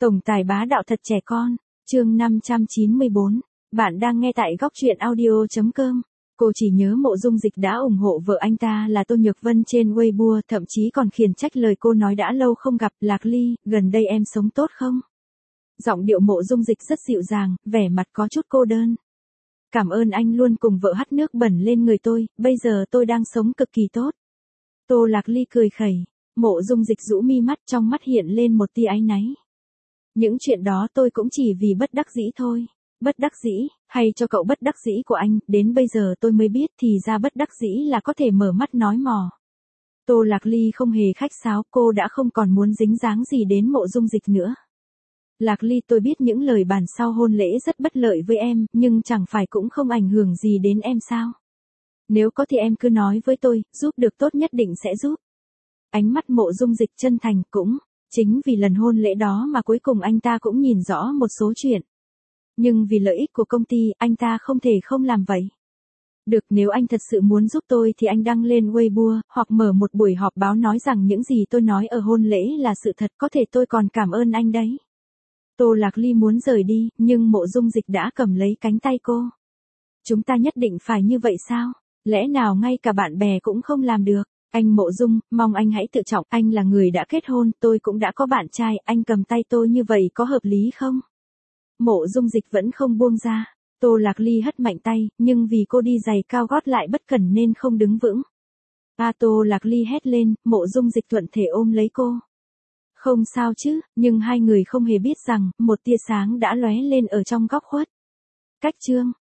Tổng tài bá đạo thật trẻ con, chương 594, bạn đang nghe tại góc truyện audio.com. Cô chỉ nhớ Mộ Dung Dịch đã ủng hộ vợ anh ta là Tô Nhược Vân trên Weibo, thậm chí còn khiển trách lời cô nói đã lâu không gặp. Lạc Ly, gần đây em sống tốt không? Giọng điệu Mộ Dung Dịch rất dịu dàng, vẻ mặt có chút cô đơn. Cảm ơn anh luôn cùng vợ hắt nước bẩn lên người tôi, bây giờ tôi đang sống cực kỳ tốt. Tô Lạc Ly cười khẩy, Mộ Dung Dịch rũ mi mắt, trong mắt hiện lên một tia áy náy. Những chuyện đó tôi cũng chỉ vì bất đắc dĩ thôi. Bất đắc dĩ, hay cho cậu bất đắc dĩ của anh, đến bây giờ tôi mới biết thì ra bất đắc dĩ là có thể mở mắt nói mò. Tô Lạc Ly không hề khách sáo, cô đã không còn muốn dính dáng gì đến Mộ Dung Dịch nữa. Lạc Ly, tôi biết những lời bàn sau hôn lễ rất bất lợi với em, nhưng chẳng phải cũng không ảnh hưởng gì đến em sao? Nếu có thì em cứ nói với tôi, giúp được tốt nhất định sẽ giúp. Ánh mắt Mộ Dung Dịch chân thành, cũng chính vì lần hôn lễ đó mà cuối cùng anh ta cũng nhìn rõ một số chuyện. Nhưng vì lợi ích của công ty, anh ta không thể không làm vậy. Được, nếu anh thật sự muốn giúp tôi thì anh đăng lên Weibo, hoặc mở một buổi họp báo nói rằng những gì tôi nói ở hôn lễ là sự thật, có thể tôi còn cảm ơn anh đấy. Tô Lạc Ly muốn rời đi, nhưng Mộ Dung Dịch đã cầm lấy cánh tay cô. Chúng ta nhất định phải như vậy sao? Lẽ nào ngay cả bạn bè cũng không làm được? Anh Mộ Dung, mong anh hãy tự trọng, anh là người đã kết hôn, tôi cũng đã có bạn trai, anh cầm tay tôi như vậy có hợp lý không? Mộ Dung Dịch vẫn không buông ra. Tô Lạc Ly hất mạnh tay, nhưng vì cô đi giày cao gót lại bất cẩn nên không đứng vững. Tô Lạc Ly hét lên, Mộ Dung Dịch thuận thể ôm lấy cô. Không sao chứ, nhưng hai người không hề biết rằng, một tia sáng đã lóe lên ở trong góc khuất. Cách chương.